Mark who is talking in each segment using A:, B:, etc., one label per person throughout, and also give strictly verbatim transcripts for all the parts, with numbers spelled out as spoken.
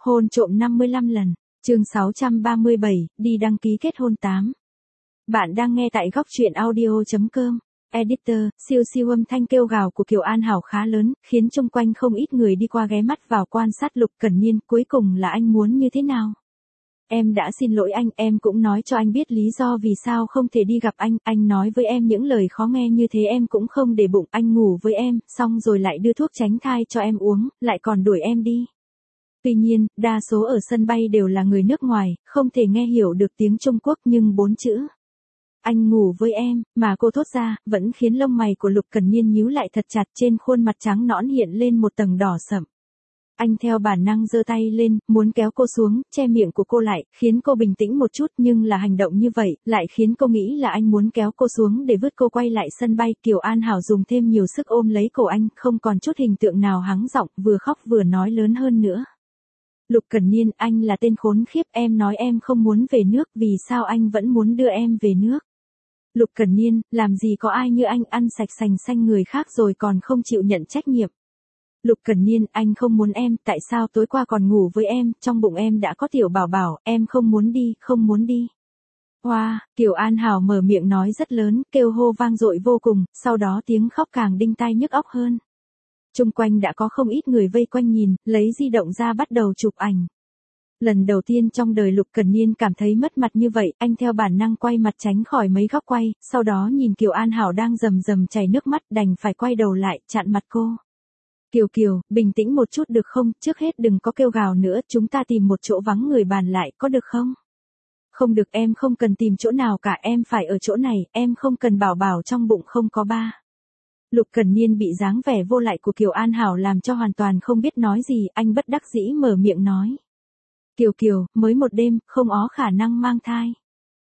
A: Hôn trộm năm mươi lăm lần. Chương sáu trăm ba mươi bảy, đi đăng ký kết hôn tám. Bạn đang nghe tại góc truyện audio chấm com. Editor, siêu siêu âm thanh kêu gào của Kiều An Hảo khá lớn, khiến chung quanh không ít người đi qua ghé mắt vào quan sát Lục Cẩn Niên, cuối cùng là anh muốn như thế nào? Em đã xin lỗi anh, em cũng nói cho anh biết lý do vì sao không thể đi gặp anh, anh nói với em những lời khó nghe như thế em cũng không để bụng, anh ngủ với em, xong rồi lại đưa thuốc tránh thai cho em uống, lại còn đuổi em đi. Tuy nhiên, đa số ở sân bay đều là người nước ngoài, không thể nghe hiểu được tiếng Trung Quốc nhưng bốn chữ anh ngủ với em, mà cô thốt ra, vẫn khiến lông mày của Lục Cẩn Niên nhíu lại thật chặt, trên khuôn mặt trắng nõn hiện lên một tầng đỏ sậm. Anh theo bản năng giơ tay lên, muốn kéo cô xuống, che miệng của cô lại, khiến cô bình tĩnh một chút, nhưng là hành động như vậy, lại khiến cô nghĩ là anh muốn kéo cô xuống để vứt cô quay lại sân bay. Kiều An Hảo dùng thêm nhiều sức ôm lấy cổ anh, không còn chút hình tượng nào hắng giọng, vừa khóc vừa nói lớn hơn nữa. Lục Cẩn Niên, anh là tên khốn khiếp, em nói em không muốn về nước, vì sao anh vẫn muốn đưa em về nước? Lục Cẩn Niên, làm gì có ai như anh ăn sạch sành xanh người khác rồi còn không chịu nhận trách nhiệm. Lục Cẩn Niên, anh không muốn em, tại sao tối qua còn ngủ với em, trong bụng em đã có tiểu bảo bảo, em không muốn đi, không muốn đi. Hoa, wow, Kiều An Hảo mở miệng nói rất lớn, kêu hô vang dội vô cùng, sau đó tiếng khóc càng đinh tai nhức óc hơn. Chung quanh đã có không ít người vây quanh nhìn, lấy di động ra bắt đầu chụp ảnh. Lần đầu tiên trong đời Lục Cẩn Niên cảm thấy mất mặt như vậy, anh theo bản năng quay mặt tránh khỏi mấy góc quay, sau đó nhìn Kiều An Hảo đang rầm rầm chảy nước mắt, đành phải quay đầu lại, chặn mặt cô. Kiều Kiều, bình tĩnh một chút được không, trước hết đừng có kêu gào nữa, chúng ta tìm một chỗ vắng người bàn lại, có được không? Không được, em không cần tìm chỗ nào cả, em phải ở chỗ này, em không cần bảo bảo trong bụng không có ba. Lục Cẩn Niên bị dáng vẻ vô lại của Kiều An Hảo làm cho hoàn toàn không biết nói gì, anh bất đắc dĩ mở miệng nói. Kiều Kiều, mới một đêm, không có khả năng mang thai.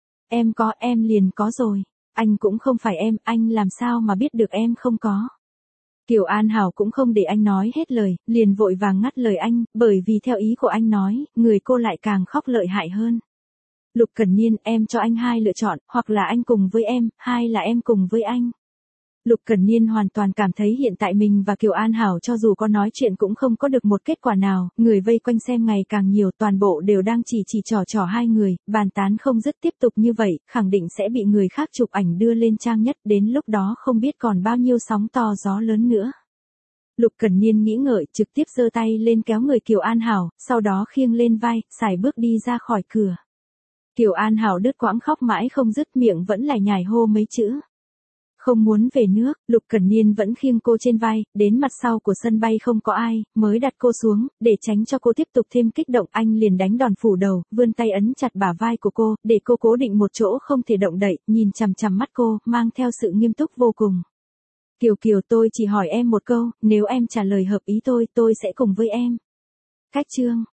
A: Em có, em liền có rồi. Anh cũng không phải em, anh làm sao mà biết được em không có. Kiều An Hảo cũng không để anh nói hết lời, liền vội vàng ngắt lời anh, bởi vì theo ý của anh nói, người cô lại càng khóc lợi hại hơn. Lục Cẩn Niên, em cho anh hai lựa chọn, hoặc là anh cùng với em, hai là em cùng với anh. Lục Cẩn Niên hoàn toàn cảm thấy hiện tại mình và Kiều An Hảo cho dù có nói chuyện cũng không có được một kết quả nào, người vây quanh xem ngày càng nhiều, toàn bộ đều đang chỉ chỉ trò trò hai người, bàn tán không dứt. Tiếp tục như vậy, khẳng định sẽ bị người khác chụp ảnh đưa lên trang nhất, đến lúc đó không biết còn bao nhiêu sóng to gió lớn nữa. Lục Cẩn Niên nghĩ ngợi, trực tiếp giơ tay lên kéo người Kiều An Hảo, sau đó khiêng lên vai, sải bước đi ra khỏi cửa. Kiều An Hảo đứt quãng khóc mãi không dứt, miệng vẫn lải nhải hô mấy chữ. Không muốn về nước. Lục Cẩn Niên vẫn khiêng cô trên vai, đến mặt sau của sân bay không có ai, mới đặt cô xuống, để tránh cho cô tiếp tục thêm kích động, anh liền đánh đòn phủ đầu, vươn tay ấn chặt bả vai của cô, để cô cố định một chỗ không thể động đậy, nhìn chằm chằm mắt cô, mang theo sự nghiêm túc vô cùng. Kiều Kiều, tôi chỉ hỏi em một câu, nếu em trả lời hợp ý tôi, tôi sẽ cùng với em. Cách chương.